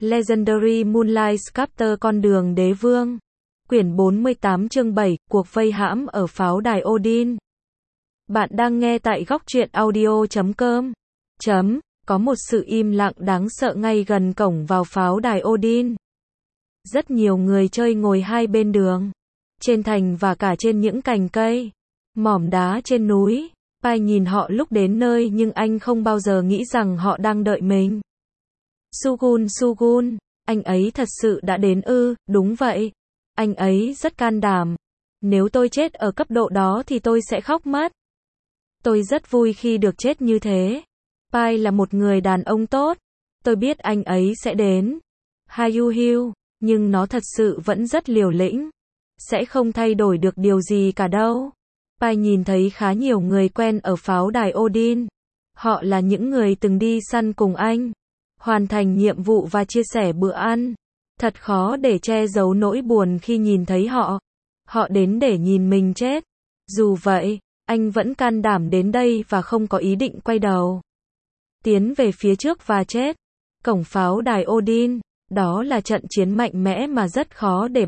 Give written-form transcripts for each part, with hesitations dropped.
Legendary Moonlight Sculptor con đường đế vương. Quyển 48 chương 7, cuộc vây hãm ở pháo đài Odin. Bạn đang nghe tại góc truyện audio.com. Có một sự im lặng đáng sợ ngay gần cổng vào pháo đài Odin. Rất nhiều người chơi ngồi hai bên đường, trên thành và cả trên những cành cây, mỏm đá trên núi. Pai nhìn họ lúc đến nơi nhưng anh không bao giờ nghĩ rằng họ đang đợi mình. Sugun, anh ấy thật sự đã đến ư? Đúng vậy. Anh ấy rất can đảm. Nếu tôi chết ở cấp độ đó thì tôi sẽ khóc mất. Tôi rất vui khi được chết như thế. Pai là một người đàn ông tốt. Tôi biết anh ấy sẽ đến. Hayuhiu, nhưng nó thật sự vẫn rất liều lĩnh. Sẽ không thay đổi được điều gì cả đâu. Pai nhìn thấy khá nhiều người quen ở pháo đài Odin. Họ là những người từng đi săn cùng anh, hoàn thành nhiệm vụ và chia sẻ bữa ăn. Thật khó để che giấu nỗi buồn khi nhìn thấy họ. Họ đến để nhìn mình chết. Dù vậy, anh vẫn can đảm đến đây và không có ý định quay đầu. Tiến về phía trước và chết. Cổng pháo đài Odin, đó là trận chiến mạnh mẽ mà rất khó để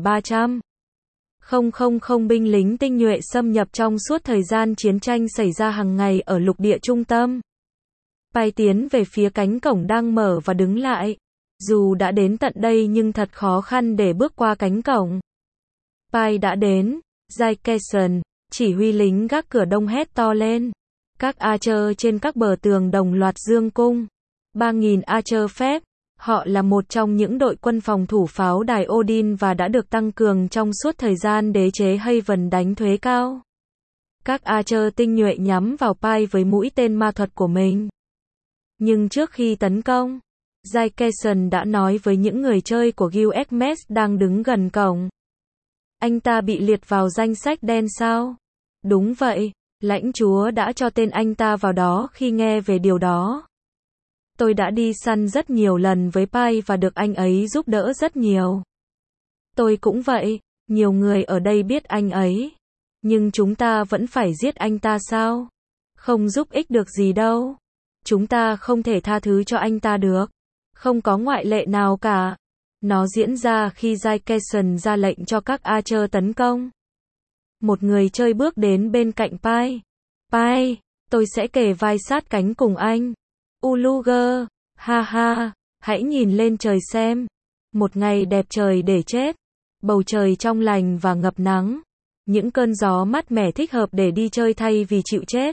300,000 binh lính tinh nhuệ xâm nhập trong suốt thời gian chiến tranh xảy ra hàng ngày ở lục địa trung tâm. Pai tiến về phía cánh cổng đang mở và đứng lại. Dù đã đến tận đây nhưng thật khó khăn để bước qua cánh cổng. Pai đã đến. Jaikeson, chỉ huy lính gác cửa đông hét to lên. Các archer trên các bờ tường đồng loạt giương cung. 3.000 archer phép. Họ là một trong những đội quân phòng thủ pháo đài Odin và đã được tăng cường trong suốt thời gian đế chế Haven đánh thuế cao. Các archer tinh nhuệ nhắm vào Pai với mũi tên ma thuật của mình. Nhưng trước khi tấn công, Jaikeson đã nói với những người chơi của Guild Hermes đang đứng gần cổng. Anh ta bị liệt vào danh sách đen sao? Đúng vậy, lãnh chúa đã cho tên anh ta vào đó khi nghe về điều đó. Tôi đã đi săn rất nhiều lần với Pai và được anh ấy giúp đỡ rất nhiều. Tôi cũng vậy, nhiều người ở đây biết anh ấy. Nhưng chúng ta vẫn phải giết anh ta sao? Không giúp ích được gì đâu. Chúng ta không thể tha thứ cho anh ta được. Không có ngoại lệ nào cả. Nó diễn ra khi Jaikeson ra lệnh cho các archer tấn công. Một người chơi bước đến bên cạnh Pai. Pai, tôi sẽ kề vai sát cánh cùng anh. Uluger, ha ha, hãy nhìn lên trời xem. Một ngày đẹp trời để chết. Bầu trời trong lành và ngập nắng. Những cơn gió mát mẻ thích hợp để đi chơi thay vì chịu chết.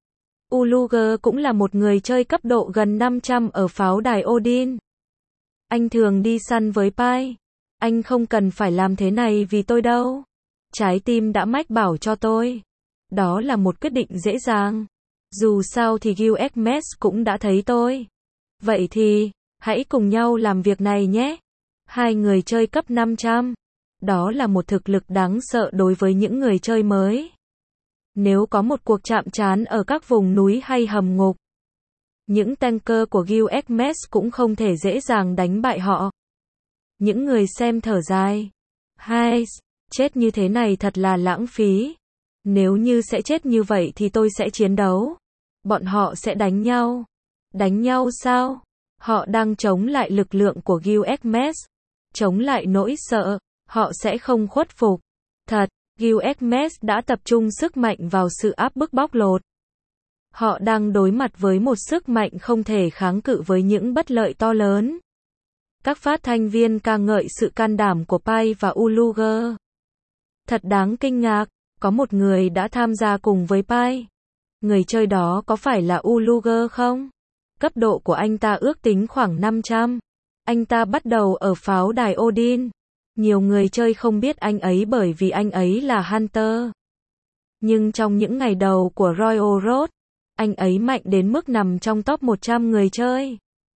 Uluger cũng là một người chơi cấp độ gần 500 ở pháo đài Odin. Anh thường đi săn với Pai. Anh không cần phải làm thế này vì tôi đâu. Trái tim đã mách bảo cho tôi. Đó là một quyết định dễ dàng. Dù sao thì Guild Hermes cũng đã thấy tôi. Vậy thì, hãy cùng nhau làm việc này nhé. Hai người chơi cấp 500. Đó là một thực lực đáng sợ đối với những người chơi mới. Nếu có một cuộc chạm trán ở các vùng núi hay hầm ngục, những tanker của Guild Hermes cũng không thể dễ dàng đánh bại họ. Những người xem thở dài. Hai, chết như thế này thật là lãng phí. Nếu như sẽ chết như vậy thì tôi sẽ chiến đấu. Bọn họ sẽ đánh nhau. Đánh nhau sao? Họ đang chống lại lực lượng của Guild Hermes. Chống lại nỗi sợ. Họ sẽ không khuất phục. Thật, Guild Hermes đã tập trung sức mạnh vào sự áp bức bóc lột. Họ đang đối mặt với một sức mạnh không thể kháng cự với những bất lợi to lớn. Các phát thanh viên ca ngợi sự can đảm của Pai và Uluger. Thật đáng kinh ngạc, có một người đã tham gia cùng với Pai. Người chơi đó có phải là Uluger không? Cấp độ của anh ta ước tính khoảng 500. Anh ta bắt đầu ở pháo đài Odin. Nhiều người chơi không biết anh ấy bởi vì anh ấy là Hunter. Nhưng trong những ngày đầu của Royal Road, anh ấy mạnh đến mức nằm trong top 100 người chơi.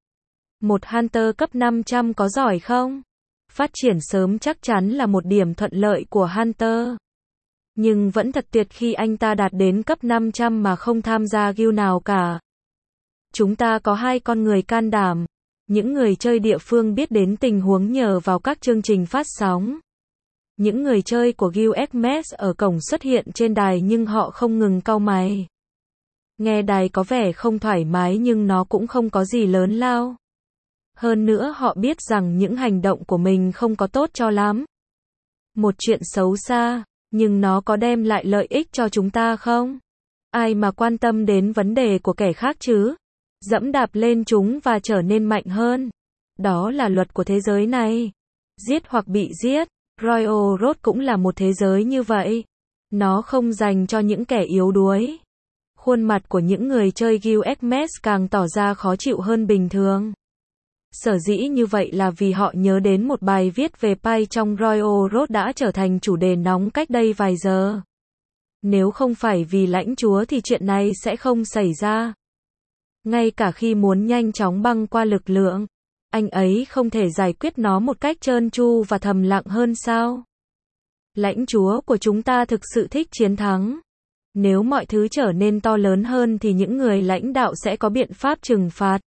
Một Hunter cấp 500 có giỏi không? Phát triển sớm chắc chắn là một điểm thuận lợi của Hunter. Nhưng vẫn thật tuyệt khi anh ta đạt đến cấp 500 mà không tham gia guild nào cả. Chúng ta có hai con người can đảm. Những người chơi địa phương biết đến tình huống nhờ vào các chương trình phát sóng. Những người chơi của Guild Hermes ở cổng xuất hiện trên đài nhưng họ không ngừng cau mày. Nghe đài có vẻ không thoải mái nhưng nó cũng không có gì lớn lao. Hơn nữa họ biết rằng những hành động của mình không có tốt cho lắm. Một chuyện xấu xa, nhưng nó có đem lại lợi ích cho chúng ta không? Ai mà quan tâm đến vấn đề của kẻ khác chứ? Dẫm đạp lên chúng và trở nên mạnh hơn. Đó là luật của thế giới này. Giết hoặc bị giết. Royal Road cũng là một thế giới như vậy. Nó không dành cho những kẻ yếu đuối. Khuôn mặt của những người chơi Guild Xmas càng tỏ ra khó chịu hơn bình thường. Sở dĩ như vậy là vì họ nhớ đến một bài viết về Pi trong Royal Road đã trở thành chủ đề nóng cách đây vài giờ. Nếu không phải vì lãnh chúa thì chuyện này sẽ không xảy ra. Ngay cả khi muốn nhanh chóng băng qua lực lượng, anh ấy không thể giải quyết nó một cách trơn tru và thầm lặng hơn sao? Lãnh chúa của chúng ta thực sự thích chiến thắng. Nếu mọi thứ trở nên to lớn hơn thì những người lãnh đạo sẽ có biện pháp trừng phạt.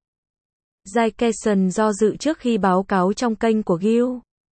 Jason do dự trước khi báo cáo trong kênh của Guild.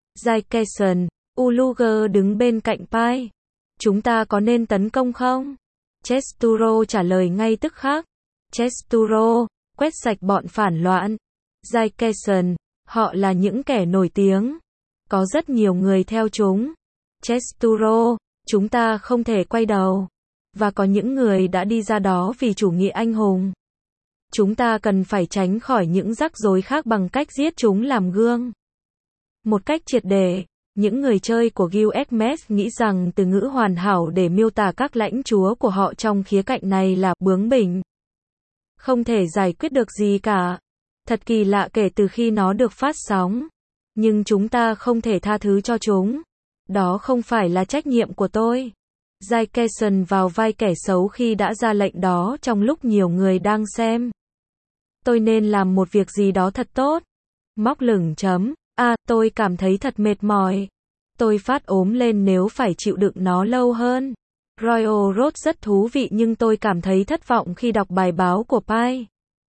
Jason, Uluger đứng bên cạnh Pi. Chúng ta có nên tấn công không? Chesturo trả lời ngay tức khắc. Chesturo, quét sạch bọn phản loạn. Jason, họ là những kẻ nổi tiếng. Có rất nhiều người theo chúng. Chesturo, chúng ta không thể quay đầu. Và có những người đã đi ra đó vì chủ nghĩa anh hùng. Chúng ta cần phải tránh khỏi những rắc rối khác bằng cách giết chúng làm gương. Một cách triệt để, những người chơi của Guild Xmas nghĩ rằng từ ngữ hoàn hảo để miêu tả các lãnh chúa của họ trong khía cạnh này là bướng bỉnh. Không thể giải quyết được gì cả. Thật kỳ lạ kể từ khi nó được phát sóng. Nhưng chúng ta không thể tha thứ cho chúng. Đó không phải là trách nhiệm của tôi. Jason vào vai kẻ xấu khi đã ra lệnh đó trong lúc nhiều người đang xem. Tôi nên làm một việc gì đó thật tốt. Móc lửng chấm. Tôi cảm thấy thật mệt mỏi. Tôi phát ốm lên nếu phải chịu đựng nó lâu hơn. Royal Road rất thú vị nhưng tôi cảm thấy thất vọng khi đọc bài báo của Pi.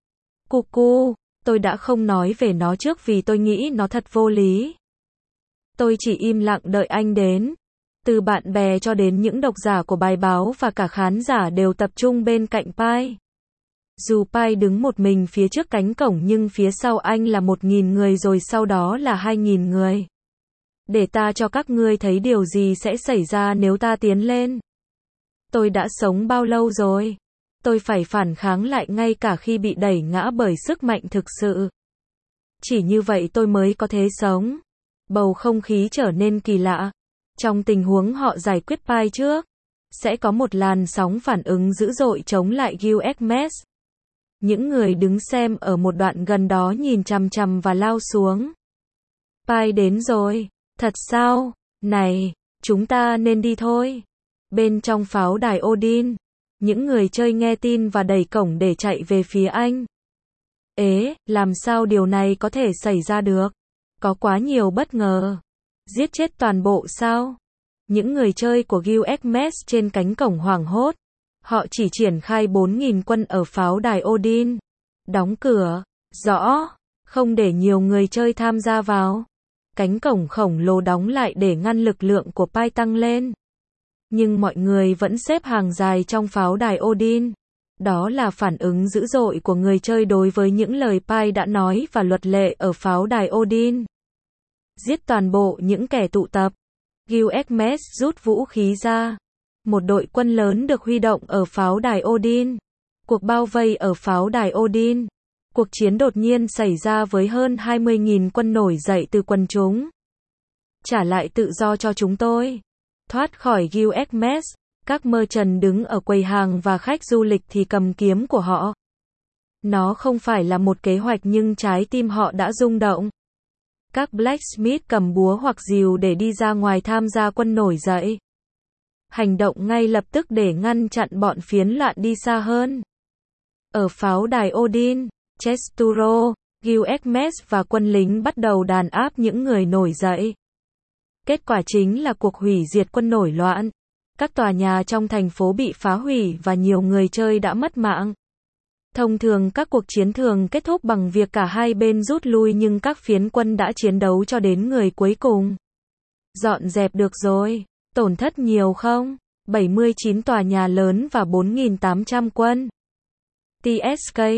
Cuckoo, tôi đã không nói về nó trước vì tôi nghĩ nó thật vô lý. Tôi chỉ im lặng đợi anh đến. Từ bạn bè cho đến những độc giả của bài báo và cả khán giả đều tập trung bên cạnh Pi. Dù Pi đứng một mình phía trước cánh cổng nhưng phía sau anh là 1.000 người rồi sau đó là 2.000 người. Để ta cho các ngươi thấy điều gì sẽ xảy ra nếu ta tiến lên. Tôi đã sống bao lâu rồi? Tôi phải phản kháng lại ngay cả khi bị đẩy ngã bởi sức mạnh thực sự. Chỉ như vậy tôi mới có thể sống. Bầu không khí trở nên kỳ lạ. Trong tình huống họ giải quyết Pi trước, sẽ có một làn sóng phản ứng dữ dội chống lại Guild Xmas. Những người đứng xem ở một đoạn gần đó nhìn chằm chằm và lao xuống. Pi đến rồi. Thật sao? Này, chúng ta nên đi thôi. Bên trong pháo đài Odin, những người chơi nghe tin và đẩy cổng để chạy về phía anh. Làm sao điều này có thể xảy ra được? Có quá nhiều bất ngờ. Giết chết toàn bộ sao? Những người chơi của Guild Xmas trên cánh cổng hoảng hốt. Họ chỉ triển khai 4.000 quân ở pháo đài Odin. Đóng cửa. Rõ. Không để nhiều người chơi tham gia vào. Cánh cổng khổng lồ đóng lại để ngăn lực lượng của Pi tăng lên. Nhưng mọi người vẫn xếp hàng dài trong pháo đài Odin. Đó là phản ứng dữ dội của người chơi đối với những lời Pi đã nói và luật lệ ở pháo đài Odin. Giết toàn bộ những kẻ tụ tập. Guild Xmas rút vũ khí ra. Một đội quân lớn được huy động ở pháo đài Odin. Cuộc bao vây ở pháo đài Odin. Cuộc chiến đột nhiên xảy ra với hơn 20.000 quân nổi dậy từ quần chúng. Trả lại tự do cho chúng tôi. Thoát khỏi Guild Xmas. Các merchant đứng ở quầy hàng và khách du lịch thì cầm kiếm của họ. Nó không phải là một kế hoạch nhưng trái tim họ đã rung động. Các blacksmith cầm búa hoặc rìu để đi ra ngoài tham gia quân nổi dậy. Hành động ngay lập tức để ngăn chặn bọn phiến loạn đi xa hơn. Ở pháo đài Odin, Chesturo, Guild Xmas và quân lính bắt đầu đàn áp những người nổi dậy. Kết quả chính là cuộc hủy diệt quân nổi loạn. Các tòa nhà trong thành phố bị phá hủy và nhiều người chơi đã mất mạng. Thông thường các cuộc chiến thường kết thúc bằng việc cả hai bên rút lui nhưng các phiến quân đã chiến đấu cho đến người cuối cùng. Dọn dẹp được rồi. Tổn thất nhiều không? 79 tòa nhà lớn và 4.800 quân. TSK.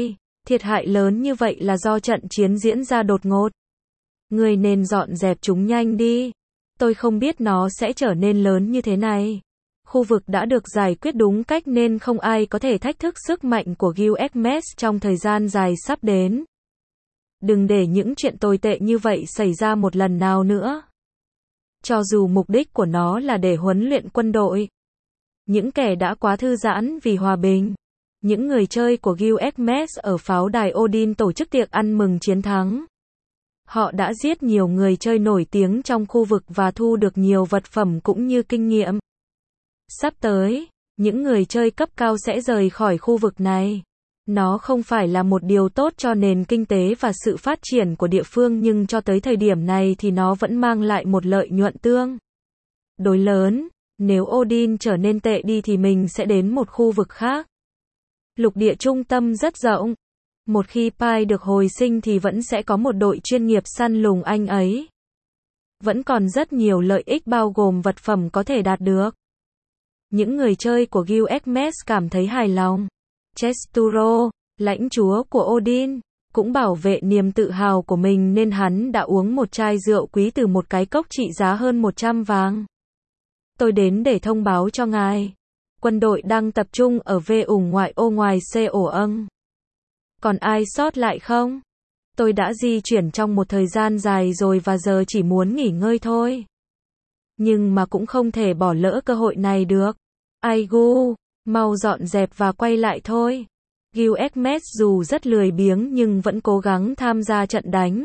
Thiệt hại lớn như vậy là do trận chiến diễn ra đột ngột. Ngươi nên dọn dẹp chúng nhanh đi. Tôi không biết nó sẽ trở nên lớn như thế này. Khu vực đã được giải quyết đúng cách nên không ai có thể thách thức sức mạnh của Gilgamesh trong thời gian dài sắp đến. Đừng để những chuyện tồi tệ như vậy xảy ra một lần nào nữa. Cho dù mục đích của nó là để huấn luyện quân đội. Những kẻ đã quá thư giãn vì hòa bình. Những người chơi của Gilgamesh ở pháo đài Odin tổ chức tiệc ăn mừng chiến thắng. Họ đã giết nhiều người chơi nổi tiếng trong khu vực và thu được nhiều vật phẩm cũng như kinh nghiệm. Sắp tới, những người chơi cấp cao sẽ rời khỏi khu vực này. Nó không phải là một điều tốt cho nền kinh tế và sự phát triển của địa phương nhưng cho tới thời điểm này thì nó vẫn mang lại một lợi nhuận tương đối lớn. Nếu Odin trở nên tệ đi thì mình sẽ đến một khu vực khác. Lục địa trung tâm rất rộng. Một khi Pi được hồi sinh thì vẫn sẽ có một đội chuyên nghiệp săn lùng anh ấy. Vẫn còn rất nhiều lợi ích bao gồm vật phẩm có thể đạt được. Những người chơi của Gilgamesh cảm thấy hài lòng. Chesturo, lãnh chúa của Odin, cũng bảo vệ niềm tự hào của mình nên hắn đã uống một chai rượu quý từ một cái cốc trị giá hơn 100 vàng. Tôi đến để thông báo cho ngài. Quân đội đang tập trung ở vùng ngoại ô ngoài Seoul. Còn ai sót lại không? Tôi đã di chuyển trong một thời gian dài rồi và giờ chỉ muốn nghỉ ngơi thôi. Nhưng mà cũng không thể bỏ lỡ cơ hội này được. Aigu, mau dọn dẹp và quay lại thôi. Gilgamesh dù rất lười biếng nhưng vẫn cố gắng tham gia trận đánh.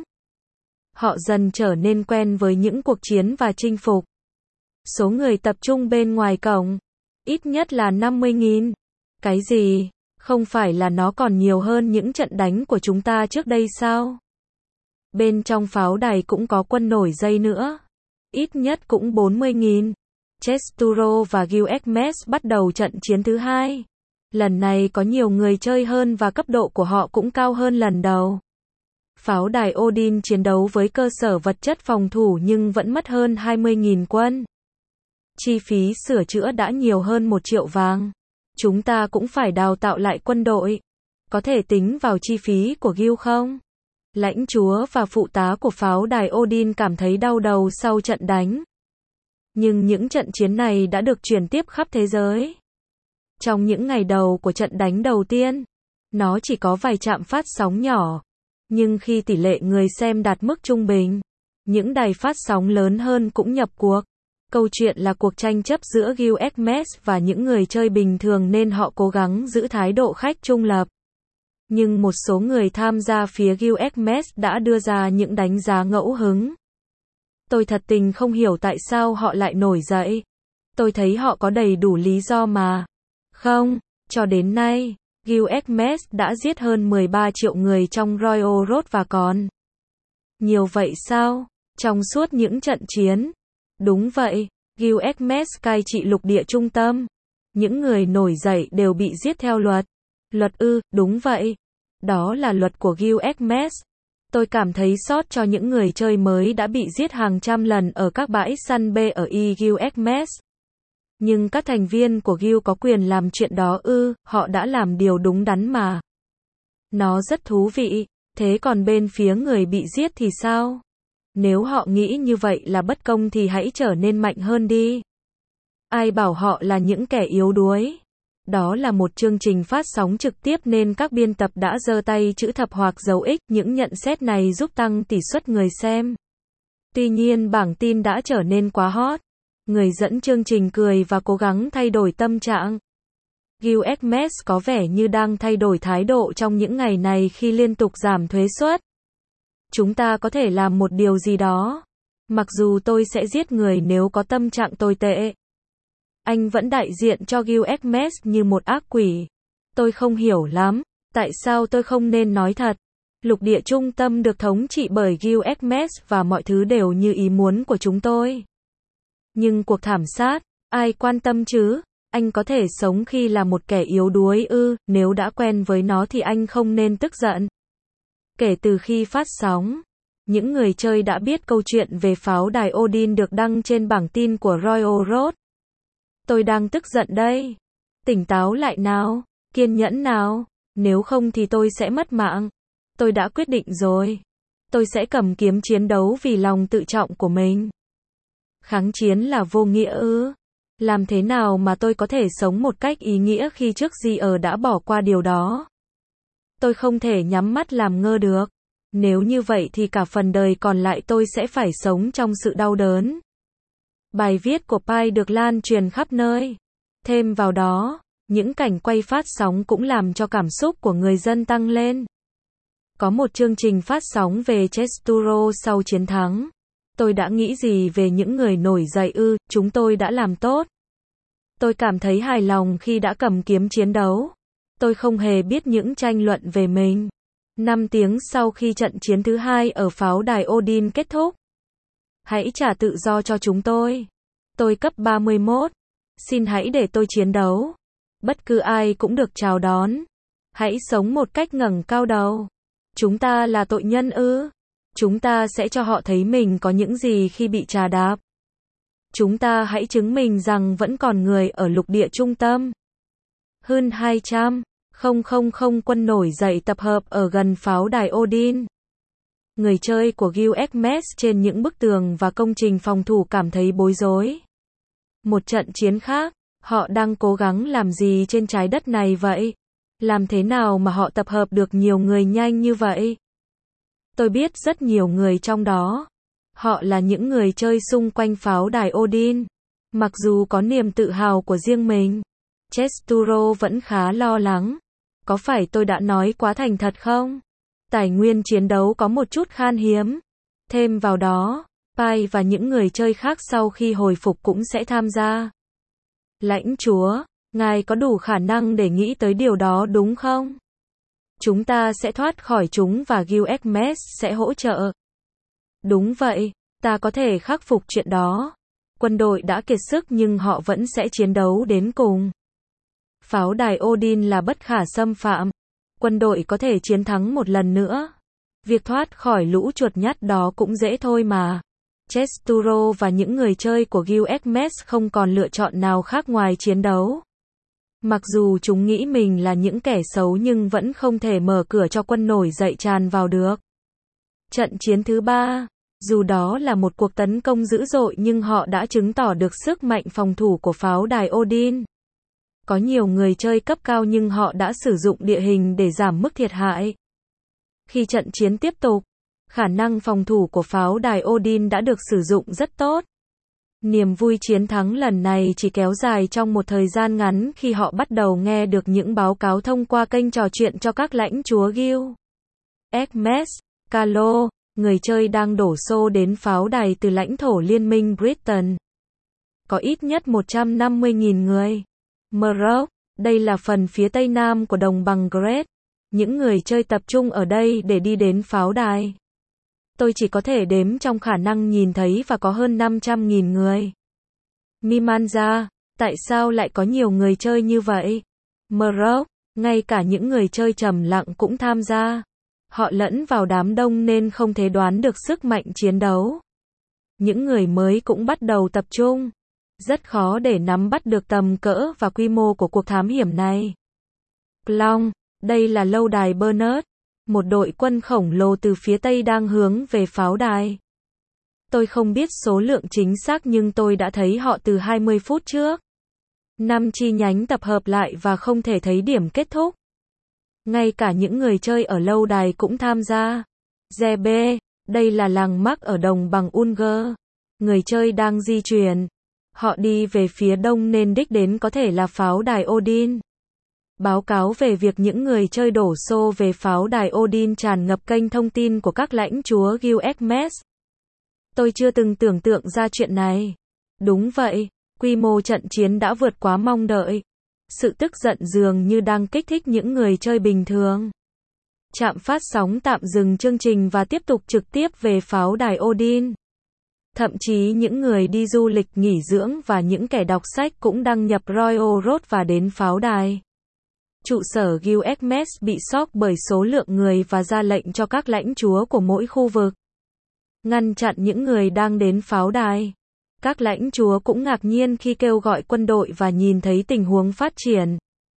Họ dần trở nên quen với những cuộc chiến và chinh phục. Số người tập trung bên ngoài cổng, ít nhất là 50.000. Cái gì? Không phải là nó còn nhiều hơn những trận đánh của chúng ta trước đây sao? Bên trong pháo đài cũng có quân nổi dây nữa. Ít nhất cũng 40.000. Chesturo và Gilgamesh bắt đầu trận chiến thứ hai. Lần này có nhiều người chơi hơn và cấp độ của họ cũng cao hơn lần đầu. Pháo đài Odin chiến đấu với cơ sở vật chất phòng thủ nhưng vẫn mất hơn 20.000 quân. Chi phí sửa chữa đã nhiều hơn 1 triệu vàng. Chúng ta cũng phải đào tạo lại quân đội. Có thể tính vào chi phí của Gil không? Lãnh chúa và phụ tá của pháo đài Odin cảm thấy đau đầu sau trận đánh. Nhưng những trận chiến này đã được truyền tiếp khắp thế giới. Trong những ngày đầu của trận đánh đầu tiên, nó chỉ có vài trạm phát sóng nhỏ. Nhưng khi tỷ lệ người xem đạt mức trung bình, những đài phát sóng lớn hơn cũng nhập cuộc. Câu chuyện là cuộc tranh chấp giữa Gilgamesh và những người chơi bình thường nên họ cố gắng giữ thái độ khách trung lập. Nhưng một số người tham gia phía Gilgamesh đã đưa ra những đánh giá ngẫu hứng. Tôi thật tình không hiểu tại sao họ lại nổi dậy. Tôi thấy họ có đầy đủ lý do mà. Không, cho đến nay, Gilgamesh đã giết hơn 13 triệu người trong Royal Road và còn nhiều vậy sao? Trong suốt những trận chiến. Đúng vậy, Gilgamesh cai trị lục địa trung tâm. Những người nổi dậy đều bị giết theo luật. Luật ư, đúng vậy. Đó là luật của Gilgamesh. Tôi cảm thấy xót cho những người chơi mới đã bị giết hàng trăm lần ở các bãi săn B ở Gilgamesh. Nhưng các thành viên của Gil có quyền làm chuyện đó ư, họ đã làm điều đúng đắn mà. Nó rất thú vị, thế còn bên phía người bị giết thì sao? Nếu họ nghĩ như vậy là bất công thì hãy trở nên mạnh hơn đi. Ai bảo họ là những kẻ yếu đuối? Đó là một chương trình phát sóng trực tiếp nên các biên tập đã giơ tay chữ thập hoặc dấu X. Những nhận xét này giúp tăng tỷ suất người xem. Tuy nhiên bảng tin đã trở nên quá hot. Người dẫn chương trình cười và cố gắng thay đổi tâm trạng. Gilgamesh có vẻ như đang thay đổi thái độ trong những ngày này khi liên tục giảm thuế suất. Chúng ta có thể làm một điều gì đó. Mặc dù tôi sẽ giết người nếu có tâm trạng tồi tệ. Anh vẫn đại diện cho Gilgamesh như một ác quỷ. Tôi không hiểu lắm. Tại sao tôi không nên nói thật? Lục địa trung tâm được thống trị bởi Gilgamesh và mọi thứ đều như ý muốn của chúng tôi. Nhưng cuộc thảm sát, ai quan tâm chứ? Anh có thể sống khi là một kẻ yếu đuối ư, nếu đã quen với nó thì anh không nên tức giận. Kể từ khi phát sóng, những người chơi đã biết câu chuyện về pháo đài Odin được đăng trên bảng tin của Royal Road. Tôi đang tức giận đây. Tỉnh táo lại nào, kiên nhẫn nào. Nếu không thì tôi sẽ mất mạng. Tôi đã quyết định rồi. Tôi sẽ cầm kiếm chiến đấu vì lòng tự trọng của mình. Kháng chiến là vô nghĩa ư? Làm thế nào mà tôi có thể sống một cách ý nghĩa khi trước gì đã bỏ qua điều đó? Tôi không thể nhắm mắt làm ngơ được. Nếu như vậy thì cả phần đời còn lại tôi sẽ phải sống trong sự đau đớn. Bài viết của Pai được lan truyền khắp nơi. Thêm vào đó, những cảnh quay phát sóng cũng làm cho cảm xúc của người dân tăng lên. Có một chương trình phát sóng về Chesturo sau chiến thắng. Tôi đã nghĩ gì về những người nổi dậy ư? Chúng tôi đã làm tốt. Tôi cảm thấy hài lòng khi đã cầm kiếm chiến đấu. Tôi không hề biết những tranh luận về mình. 5 tiếng sau khi trận chiến thứ 2 ở pháo đài Odin kết thúc. Hãy trả tự do cho chúng tôi. Tôi cấp 31. Xin hãy để tôi chiến đấu. Bất cứ ai cũng được chào đón. Hãy sống một cách ngẩng cao đầu. Chúng ta là tội nhân ư? Chúng ta sẽ cho họ thấy mình có những gì khi bị trà đạp. Chúng ta hãy chứng minh rằng vẫn còn người ở lục địa trung tâm. Hơn 200,000 quân nổi dậy tập hợp ở gần pháo đài Odin. Người chơi của Guild Xmas trên những bức tường và công trình phòng thủ cảm thấy bối rối. Một trận chiến khác, họ đang cố gắng làm gì trên trái đất này vậy? Làm thế nào mà họ tập hợp được nhiều người nhanh như vậy? Tôi biết rất nhiều người trong đó. Họ là những người chơi xung quanh pháo đài Odin. Mặc dù có niềm tự hào của riêng mình, Chesturo vẫn khá lo lắng. Có phải tôi đã nói quá thành thật không? Tài nguyên chiến đấu có một chút khan hiếm. Thêm vào đó, Pai và những người chơi khác sau khi hồi phục cũng sẽ tham gia. Lãnh chúa, ngài có đủ khả năng để nghĩ tới điều đó đúng không? Chúng ta sẽ thoát khỏi chúng và Guild Xmas sẽ hỗ trợ. Đúng vậy, ta có thể khắc phục chuyện đó. Quân đội đã kiệt sức nhưng họ vẫn sẽ chiến đấu đến cùng. Pháo đài Odin là bất khả xâm phạm. Quân đội có thể chiến thắng một lần nữa. Việc thoát khỏi lũ chuột nhắt đó cũng dễ thôi mà. Chesturo và những người chơi của Guild Xmas không còn lựa chọn nào khác ngoài chiến đấu. Mặc dù chúng nghĩ mình là những kẻ xấu nhưng vẫn không thể mở cửa cho quân nổi dậy tràn vào được. Trận chiến thứ 3, dù đó là một cuộc tấn công dữ dội nhưng họ đã chứng tỏ được sức mạnh phòng thủ của pháo đài Odin. Có nhiều người chơi cấp cao nhưng họ đã sử dụng địa hình để giảm mức thiệt hại. Khi trận chiến tiếp tục, khả năng phòng thủ của pháo đài Odin đã được sử dụng rất tốt. Niềm vui chiến thắng lần này chỉ kéo dài trong một thời gian ngắn khi họ bắt đầu nghe được những báo cáo thông qua kênh trò chuyện cho các lãnh chúa Guild Xmas. Calo, người chơi đang đổ xô đến pháo đài từ lãnh thổ Liên minh Britain. Có ít nhất 150.000 người. Murrock, đây là phần phía tây nam của đồng bằng Great. Những người chơi tập trung ở đây để đi đến pháo đài. Tôi chỉ có thể đếm trong khả năng nhìn thấy và có hơn 500.000 người. Mimanja, tại sao lại có nhiều người chơi như vậy? Murrock, ngay cả những người chơi trầm lặng cũng tham gia. Họ lẫn vào đám đông nên không thể đoán được sức mạnh chiến đấu. Những người mới cũng bắt đầu tập trung. Rất khó để nắm bắt được tầm cỡ và quy mô của cuộc thám hiểm này. Long, đây là lâu đài Bernard. Một đội quân khổng lồ từ phía tây đang hướng về pháo đài. Tôi không biết số lượng chính xác nhưng tôi đã thấy họ từ 20 phút trước. 5 chi nhánh tập hợp lại và không thể thấy điểm kết thúc. Ngay cả những người chơi ở lâu đài cũng tham gia. Zebe, đây là làng mắc ở đồng bằng Unger. Người chơi đang di chuyển. Họ đi về phía đông nên đích đến có thể là pháo đài Odin. Báo cáo về việc những người chơi đổ xô về pháo đài Odin tràn ngập kênh thông tin của các lãnh chúa Guild Xmas. Tôi chưa từng tưởng tượng ra chuyện này. Đúng vậy, quy mô trận chiến đã vượt quá mong đợi. Sự tức giận dường như đang kích thích những người chơi bình thường. Trạm phát sóng tạm dừng chương trình và tiếp tục trực tiếp về pháo đài Odin. Thậm chí những người đi du lịch nghỉ dưỡng và những kẻ đọc sách cũng đăng nhập Royal Road và đến pháo đài. Trụ sở Guild Xmas bị sốc bởi số lượng người và ra lệnh cho các lãnh chúa của mỗi khu vực ngăn chặn những người đang đến pháo đài. Các lãnh chúa cũng ngạc nhiên khi kêu gọi quân đội và nhìn thấy tình huống phát triển.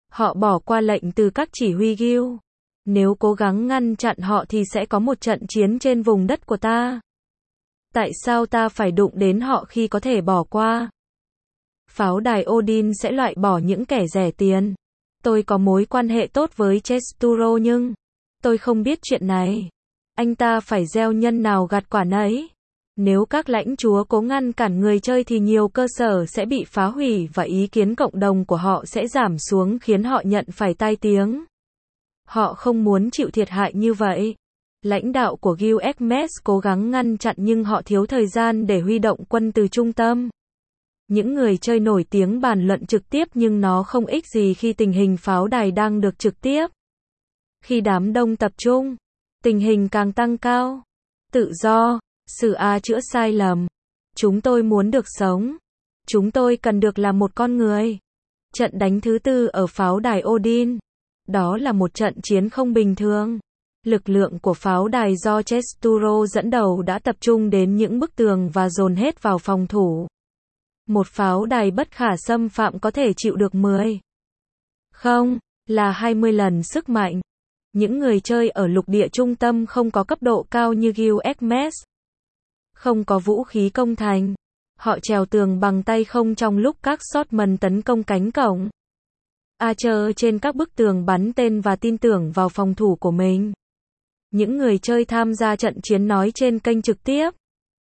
Họ bỏ qua lệnh từ các chỉ huy Gil. Nếu cố gắng ngăn chặn họ thì sẽ có một trận chiến trên vùng đất của ta. Tại sao ta phải đụng đến họ khi có thể bỏ qua? Pháo đài Odin sẽ loại bỏ những kẻ rẻ tiền. Tôi có mối quan hệ tốt với Chesturo nhưng tôi không biết chuyện này. Anh ta phải gieo nhân nào gặt quả nấy. Nếu các lãnh chúa cố ngăn cản người chơi thì nhiều cơ sở sẽ bị phá hủy và ý kiến cộng đồng của họ sẽ giảm xuống khiến họ nhận phải tai tiếng. Họ không muốn chịu thiệt hại như vậy. Lãnh đạo của Guild Xmas cố gắng ngăn chặn nhưng họ thiếu thời gian để huy động quân từ trung tâm. Những người chơi nổi tiếng bàn luận trực tiếp nhưng nó không ích gì khi tình hình pháo đài đang được trực tiếp. Khi đám đông tập trung, tình hình càng tăng cao. Tự do, xử chữa sai lầm. Chúng tôi muốn được sống. Chúng tôi cần được là một con người. Trận đánh thứ 4 ở pháo đài Odin. Đó là một trận chiến không bình thường. Lực lượng của pháo đài do Chesturo dẫn đầu đã tập trung đến những bức tường và dồn hết vào phòng thủ. Một pháo đài bất khả xâm phạm có thể chịu được 10. Không, là 20 lần sức mạnh. Những người chơi ở lục địa trung tâm không có cấp độ cao như Guild Xmas. Không có vũ khí công thành. Họ trèo tường bằng tay không trong lúc các swordsman tấn công cánh cổng. Archer trên các bức tường bắn tên và tin tưởng vào phòng thủ của mình. Những người chơi tham gia trận chiến nói trên kênh trực tiếp.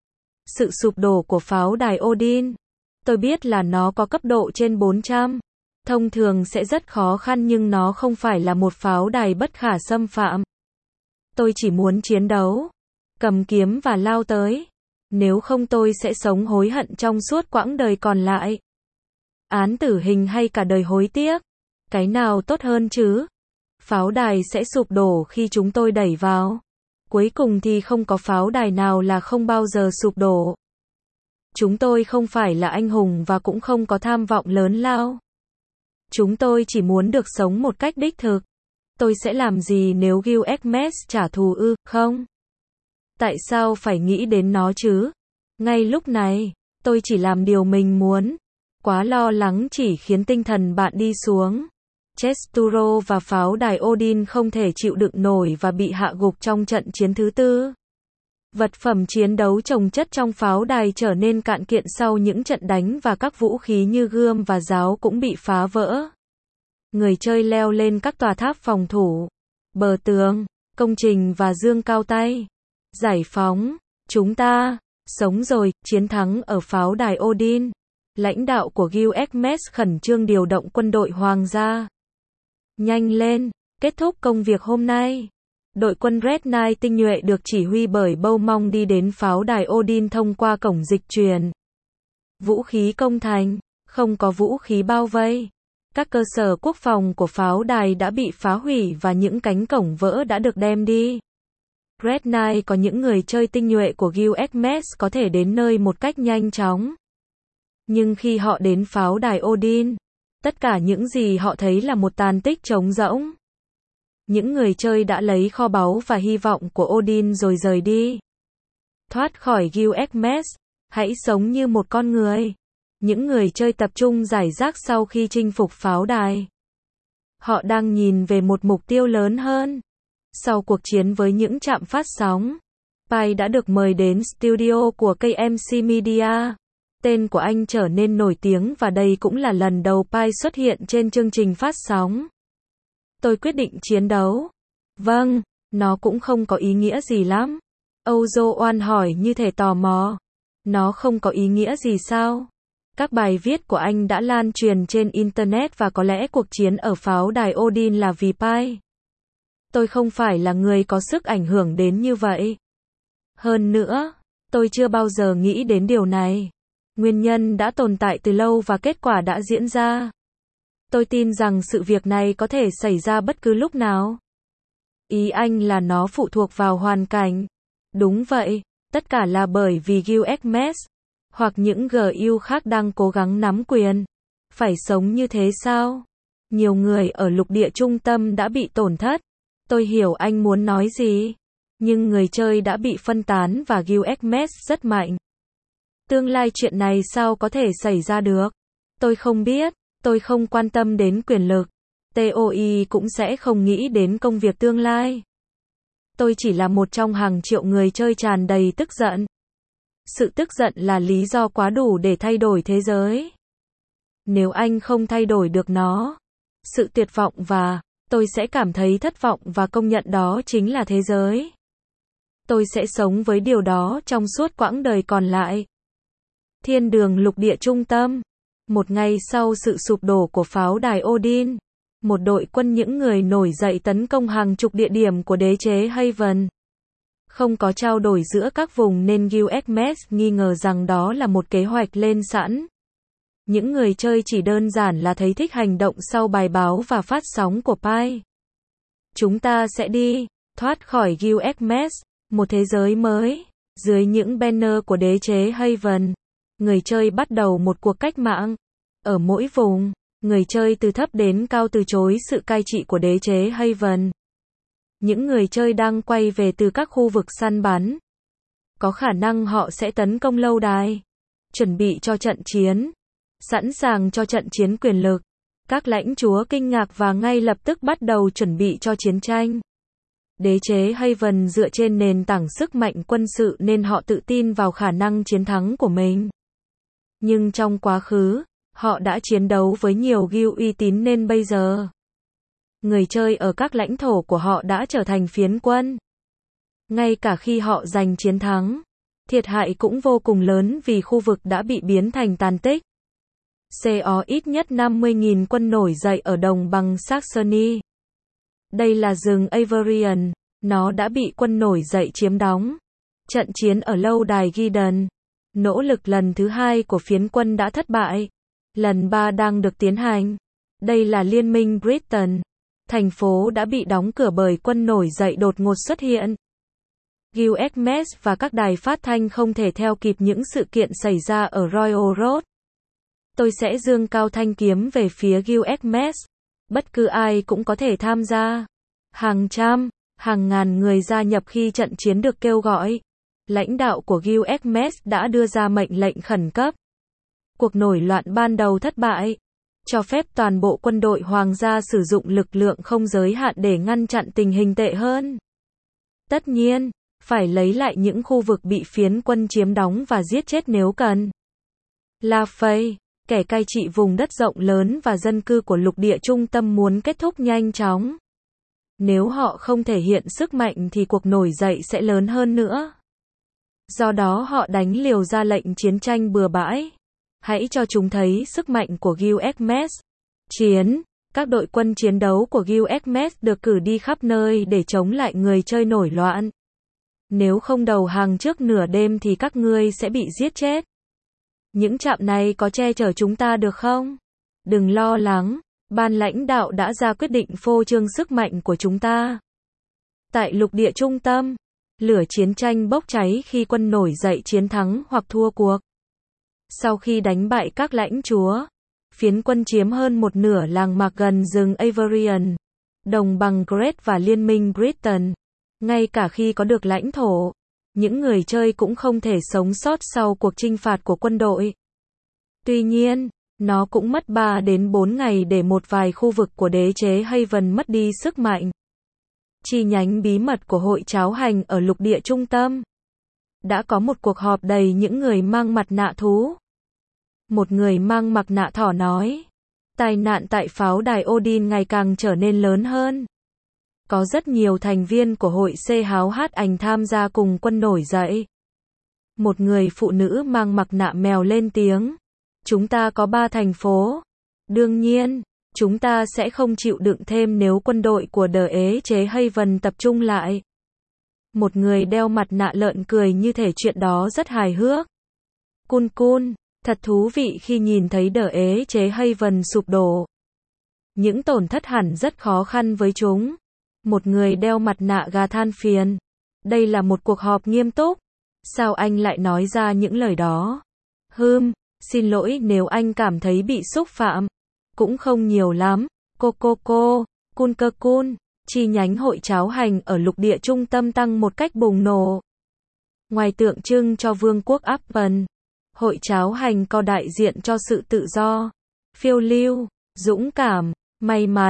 Sự sụp đổ của pháo đài Odin. Tôi biết là nó có cấp độ trên 400. Thông thường sẽ rất khó khăn nhưng nó không phải là một pháo đài bất khả xâm phạm. Tôi chỉ muốn chiến đấu. Cầm kiếm và lao tới. Nếu không tôi sẽ sống hối hận trong suốt quãng đời còn lại. Án tử hình hay cả đời hối tiếc. Cái nào tốt hơn chứ? Pháo đài sẽ sụp đổ khi chúng tôi đẩy vào. Cuối cùng thì không có pháo đài nào là không bao giờ sụp đổ. Chúng tôi không phải là anh hùng và cũng không có tham vọng lớn lao. Chúng tôi chỉ muốn được sống một cách đích thực. Tôi sẽ làm gì nếu Guild Xmas trả thù không? Tại sao phải nghĩ đến nó chứ? Ngay lúc này, tôi chỉ làm điều mình muốn. Quá lo lắng chỉ khiến tinh thần bạn đi xuống. Chesturo và pháo đài Odin không thể chịu đựng nổi và bị hạ gục trong trận chiến thứ 4. Vật phẩm chiến đấu chồng chất trong pháo đài trở nên cạn kiện sau những trận đánh và các vũ khí như gươm và giáo cũng bị phá vỡ. Người chơi leo lên các tòa tháp phòng thủ, bờ tường, công trình và giương cao tay. Giải phóng, chúng ta, sống rồi, chiến thắng ở pháo đài Odin. Lãnh đạo của Guild Xmas khẩn trương điều động quân đội hoàng gia. Nhanh lên, kết thúc công việc hôm nay. Đội quân Red Knight tinh nhuệ được chỉ huy bởi Beaumont đi đến pháo đài Odin thông qua cổng dịch chuyển. Vũ khí công thành, không có vũ khí bao vây. Các cơ sở quốc phòng của pháo đài đã bị phá hủy và những cánh cổng vỡ đã được đem đi. Red Knight có những người chơi tinh nhuệ của Guild Xmas có thể đến nơi một cách nhanh chóng. Nhưng khi họ đến pháo đài Odin, tất cả những gì họ thấy là một tàn tích trống rỗng. Những người chơi đã lấy kho báu và hy vọng của Odin rồi rời đi. Thoát khỏi Guild Xmas, hãy sống như một con người. Những người chơi tập trung giải rác sau khi chinh phục pháo đài. Họ đang nhìn về một mục tiêu lớn hơn. Sau cuộc chiến với những trạm phát sóng, Pai đã được mời đến studio của KMC Media. Tên của anh trở nên nổi tiếng và đây cũng là lần đầu Pai xuất hiện trên chương trình phát sóng. Tôi quyết định chiến đấu. Vâng, nó cũng không có ý nghĩa gì lắm. Ozo oan hỏi như thể tò mò. Nó không có ý nghĩa gì sao? Các bài viết của anh đã lan truyền trên Internet và có lẽ cuộc chiến ở pháo đài Odin là vì Pai. Tôi không phải là người có sức ảnh hưởng đến như vậy. Hơn nữa, tôi chưa bao giờ nghĩ đến điều này. Nguyên nhân đã tồn tại từ lâu và kết quả đã diễn ra. Tôi tin rằng sự việc này có thể xảy ra bất cứ lúc nào. Ý anh là nó phụ thuộc vào hoàn cảnh. Đúng vậy, tất cả là bởi vì Guild Xmas hoặc những GU khác đang cố gắng nắm quyền. Phải sống như thế sao? Nhiều người ở lục địa trung tâm đã bị tổn thất. Tôi hiểu anh muốn nói gì. Nhưng người chơi đã bị phân tán và Guild Xmas rất mạnh. Tương lai chuyện này sao có thể xảy ra được? Tôi không biết. Tôi không quan tâm đến quyền lực. TOI cũng sẽ không nghĩ đến công việc tương lai. Tôi chỉ là một trong hàng triệu người chơi tràn đầy tức giận. Sự tức giận là lý do quá đủ để thay đổi thế giới. Nếu anh không thay đổi được nó, sự tuyệt vọng và tôi sẽ cảm thấy thất vọng và công nhận đó chính là thế giới. Tôi sẽ sống với điều đó trong suốt quãng đời còn lại. Thiên đường lục địa trung tâm. Một ngày sau sự sụp đổ của pháo đài Odin, một đội quân những người nổi dậy tấn công hàng chục địa điểm của đế chế Haven. Không có trao đổi giữa các vùng nên Gilgamesh nghi ngờ rằng đó là một kế hoạch lên sẵn. Những người chơi chỉ đơn giản là thấy thích hành động sau bài báo và phát sóng của Pi. Chúng ta sẽ đi, thoát khỏi Gilgamesh, một thế giới mới. Dưới những banner của đế chế Haven, người chơi bắt đầu một cuộc cách mạng. Ở mỗi vùng, người chơi từ thấp đến cao từ chối sự cai trị của đế chế Haven. Những người chơi đang quay về từ các khu vực săn bắn. Có khả năng họ sẽ tấn công lâu đài. Chuẩn bị cho trận chiến. Sẵn sàng cho trận chiến quyền lực. Các lãnh chúa kinh ngạc và ngay lập tức bắt đầu chuẩn bị cho chiến tranh. Đế chế Haven dựa trên nền tảng sức mạnh quân sự nên họ tự tin vào khả năng chiến thắng của mình. Nhưng trong quá khứ, họ đã chiến đấu với nhiều guild uy tín nên bây giờ, người chơi ở các lãnh thổ của họ đã trở thành phiến quân. Ngay cả khi họ giành chiến thắng, thiệt hại cũng vô cùng lớn vì khu vực đã bị biến thành tàn tích. CO ít nhất 50.000 quân nổi dậy ở đồng bằng Saxony. Đây là rừng Avarian, nó đã bị quân nổi dậy chiếm đóng. Trận chiến ở lâu đài Giden, nỗ lực lần thứ 2 của phiến quân đã thất bại. Lần 3 đang được tiến hành. Đây là Liên minh Britain. Thành phố đã bị đóng cửa bởi quân nổi dậy đột ngột xuất hiện. Gilgamesh và các đài phát thanh không thể theo kịp những sự kiện xảy ra ở Royal Road. Tôi sẽ giương cao thanh kiếm về phía Gilgamesh. Bất cứ ai cũng có thể tham gia. Hàng trăm, hàng ngàn người gia nhập khi trận chiến được kêu gọi. Lãnh đạo của Gilgamesh đã đưa ra mệnh lệnh khẩn cấp. Cuộc nổi loạn ban đầu thất bại, cho phép toàn bộ quân đội hoàng gia sử dụng lực lượng không giới hạn để ngăn chặn tình hình tệ hơn. Tất nhiên, phải lấy lại những khu vực bị phiến quân chiếm đóng và giết chết nếu cần. La Fay, kẻ cai trị vùng đất rộng lớn và dân cư của lục địa trung tâm muốn kết thúc nhanh chóng. Nếu họ không thể hiện sức mạnh thì cuộc nổi dậy sẽ lớn hơn nữa. Do đó họ đánh liều ra lệnh chiến tranh bừa bãi. Hãy cho chúng thấy sức mạnh của Gilgamesh. Chiến, các đội quân chiến đấu của Gilgamesh được cử đi khắp nơi để chống lại người chơi nổi loạn. Nếu không đầu hàng trước nửa đêm thì các ngươi sẽ bị giết chết. Những trạm này có che chở chúng ta được không? Đừng lo lắng, ban lãnh đạo đã ra quyết định phô trương sức mạnh của chúng ta. Tại lục địa trung tâm, lửa chiến tranh bốc cháy khi quân nổi dậy chiến thắng hoặc thua cuộc. Sau khi đánh bại các lãnh chúa, phiến quân chiếm hơn một nửa làng mạc gần rừng Avarian, đồng bằng Great và Liên minh Britain. Ngay cả khi có được lãnh thổ, những người chơi cũng không thể sống sót sau cuộc chinh phạt của quân đội. Tuy nhiên, nó cũng mất 3 đến 4 ngày để một vài khu vực của đế chế Haven mất đi sức mạnh. Chi nhánh bí mật của hội cháo hành ở lục địa trung tâm. Đã có một cuộc họp đầy những người mang mặt nạ thú. Một người mang mặt nạ thỏ nói, tai nạn tại pháo đài Odin ngày càng trở nên lớn hơn. Có rất nhiều thành viên của hội C háo hát ảnh tham gia cùng quân nổi dậy. Một người phụ nữ mang mặt nạ mèo lên tiếng, chúng ta có 3 thành phố. Đương nhiên, chúng ta sẽ không chịu đựng thêm nếu quân đội của đế chế Haven tập trung lại. Một người đeo mặt nạ lợn cười như thể chuyện đó rất hài hước. Cun cun, thật thú vị khi nhìn thấy đế chế Haven sụp đổ. Những tổn thất hẳn rất khó khăn với chúng. Một người đeo mặt nạ gà than phiền. Đây là một cuộc họp nghiêm túc. Sao anh lại nói ra những lời đó? Xin lỗi nếu anh cảm thấy bị xúc phạm. Cũng không nhiều lắm. Cun cơ cun. Chi nhánh hội cháo hành ở lục địa trung tâm tăng một cách bùng nổ. Ngoài tượng trưng cho vương quốc Appen, hội cháo hành có đại diện cho sự tự do, phiêu lưu, dũng cảm, may mắn,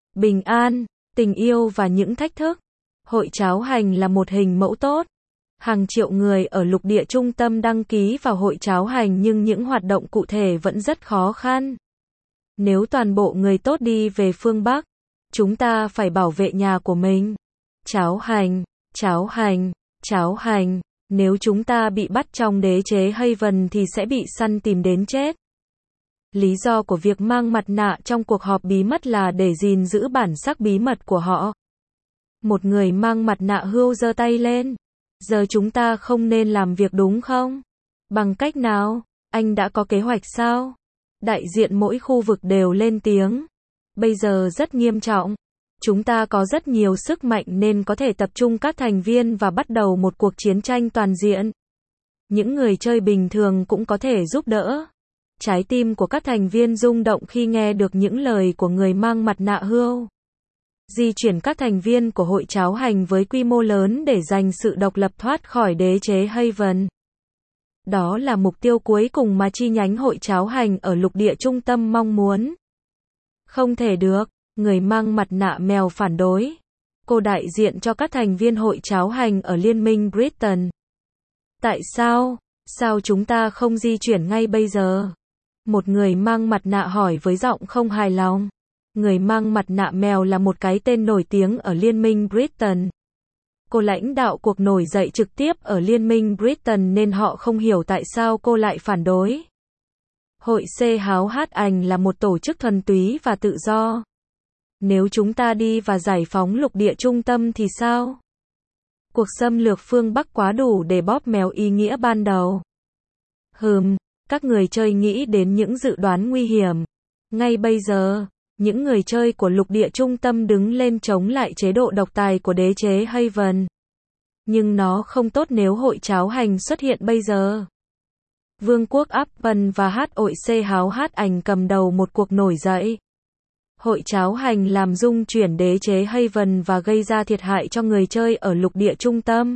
bình an, tình yêu và những thách thức. Hội cháo hành là một hình mẫu tốt. Hàng triệu người ở lục địa trung tâm đăng ký vào hội cháo hành nhưng những hoạt động cụ thể vẫn rất khó khăn. Nếu toàn bộ người tốt đi về phương Bắc, chúng ta phải bảo vệ nhà của mình. Cháo hành, cháo hành, cháo hành. Nếu chúng ta bị bắt trong đế chế Haven thì sẽ bị săn tìm đến chết. Lý do của việc mang mặt nạ trong cuộc họp bí mật là để gìn giữ bản sắc bí mật của họ. Một người mang mặt nạ hươu giơ tay lên. Giờ chúng ta không nên làm việc đúng không? Bằng cách nào? Anh đã có kế hoạch sao? Đại diện mỗi khu vực đều lên tiếng. Bây giờ rất nghiêm trọng. Chúng ta có rất nhiều sức mạnh nên có thể tập trung các thành viên và bắt đầu một cuộc chiến tranh toàn diện. Những người chơi bình thường cũng có thể giúp đỡ. Trái tim của các thành viên rung động khi nghe được những lời của người mang mặt nạ hươu. Di chuyển các thành viên của hội cháo hành với quy mô lớn để giành sự độc lập thoát khỏi đế chế Haven. Đó là mục tiêu cuối cùng mà chi nhánh hội cháo hành ở lục địa trung tâm mong muốn. Không thể được, người mang mặt nạ mèo phản đối. Cô đại diện cho các thành viên hội cháo hành ở Liên minh Britain. Tại sao? Sao chúng ta không di chuyển ngay bây giờ? Một người mang mặt nạ hỏi với giọng không hài lòng. Người mang mặt nạ mèo là một cái tên nổi tiếng ở Liên minh Britain. Cô lãnh đạo cuộc nổi dậy trực tiếp ở Liên minh Britain nên họ không hiểu tại sao cô lại phản đối. Hội C háo hát ảnh là một tổ chức thuần túy và tự do. Nếu chúng ta đi và giải phóng lục địa trung tâm thì sao? Cuộc xâm lược phương Bắc quá đủ để bóp méo ý nghĩa ban đầu. Các người chơi nghĩ đến những dự đoán nguy hiểm. Ngay bây giờ, những người chơi của lục địa trung tâm đứng lên chống lại chế độ độc tài của đế chế Haven. Nhưng nó không tốt nếu hội cháo hành xuất hiện bây giờ. Vương quốc Apple và HOC háo hát ảnh cầm đầu một cuộc nổi dậy. Hội cháo hành làm rung chuyển đế chế Haven và gây ra thiệt hại cho người chơi ở lục địa trung tâm.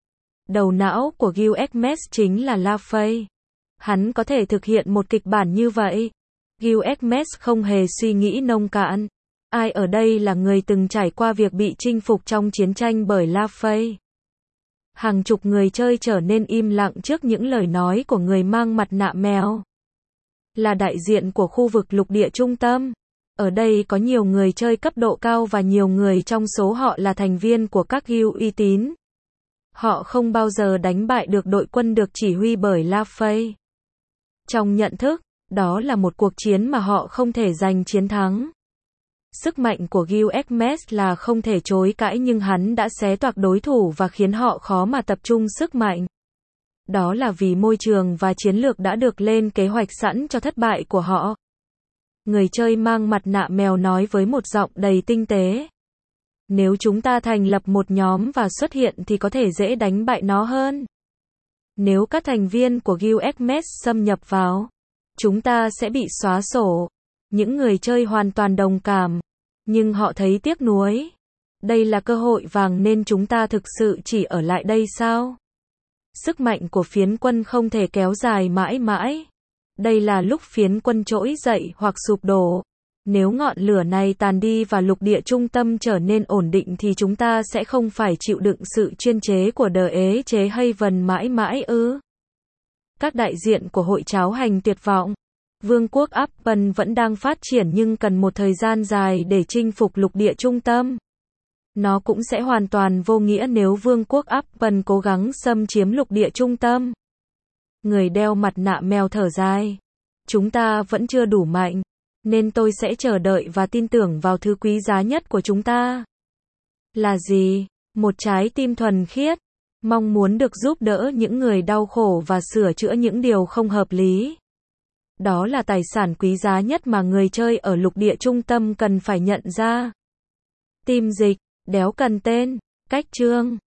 Đầu não của Gilgamesh chính là LaFay. Hắn có thể thực hiện một kịch bản như vậy. Gilgamesh không hề suy nghĩ nông cạn. Ai ở đây là người từng trải qua việc bị chinh phục trong chiến tranh bởi LaFay? Hàng chục người chơi trở nên im lặng trước những lời nói của người mang mặt nạ mèo. Là đại diện của khu vực lục địa trung tâm. Ở đây có nhiều người chơi cấp độ cao và nhiều người trong số họ là thành viên của các guild uy tín. Họ không bao giờ đánh bại được đội quân được chỉ huy bởi LaFay. Trong nhận thức, đó là một cuộc chiến mà họ không thể giành chiến thắng. Sức mạnh của Gilgamesh là không thể chối cãi nhưng hắn đã xé toạc đối thủ và khiến họ khó mà tập trung sức mạnh. Đó là vì môi trường và chiến lược đã được lên kế hoạch sẵn cho thất bại của họ. Người chơi mang mặt nạ mèo nói với một giọng đầy tinh tế. Nếu chúng ta thành lập một nhóm và xuất hiện thì có thể dễ đánh bại nó hơn. Nếu các thành viên của Gilgamesh xâm nhập vào, chúng ta sẽ bị xóa sổ. Những người chơi hoàn toàn đồng cảm, nhưng họ thấy tiếc nuối. Đây là cơ hội vàng nên chúng ta thực sự chỉ ở lại đây sao? Sức mạnh của phiến quân không thể kéo dài mãi mãi. Đây là lúc phiến quân trỗi dậy hoặc sụp đổ. Nếu ngọn lửa này tàn đi và lục địa trung tâm trở nên ổn định thì chúng ta sẽ không phải chịu đựng sự chuyên chế của đế chế Haven mãi mãi ư? Các đại diện của hội cháo hành tuyệt vọng. Vương quốc Apple vẫn đang phát triển nhưng cần một thời gian dài để chinh phục lục địa trung tâm. Nó cũng sẽ hoàn toàn vô nghĩa nếu Vương quốc Apple cố gắng xâm chiếm lục địa trung tâm. Người đeo mặt nạ mèo thở dài. Chúng ta vẫn chưa đủ mạnh, nên tôi sẽ chờ đợi và tin tưởng vào thứ quý giá nhất của chúng ta. Là gì? Một trái tim thuần khiết. Mong muốn được giúp đỡ những người đau khổ và sửa chữa những điều không hợp lý. Đó là tài sản quý giá nhất mà người chơi ở lục địa trung tâm cần phải nhận ra. Team dịch, đéo cần tên, cách chương.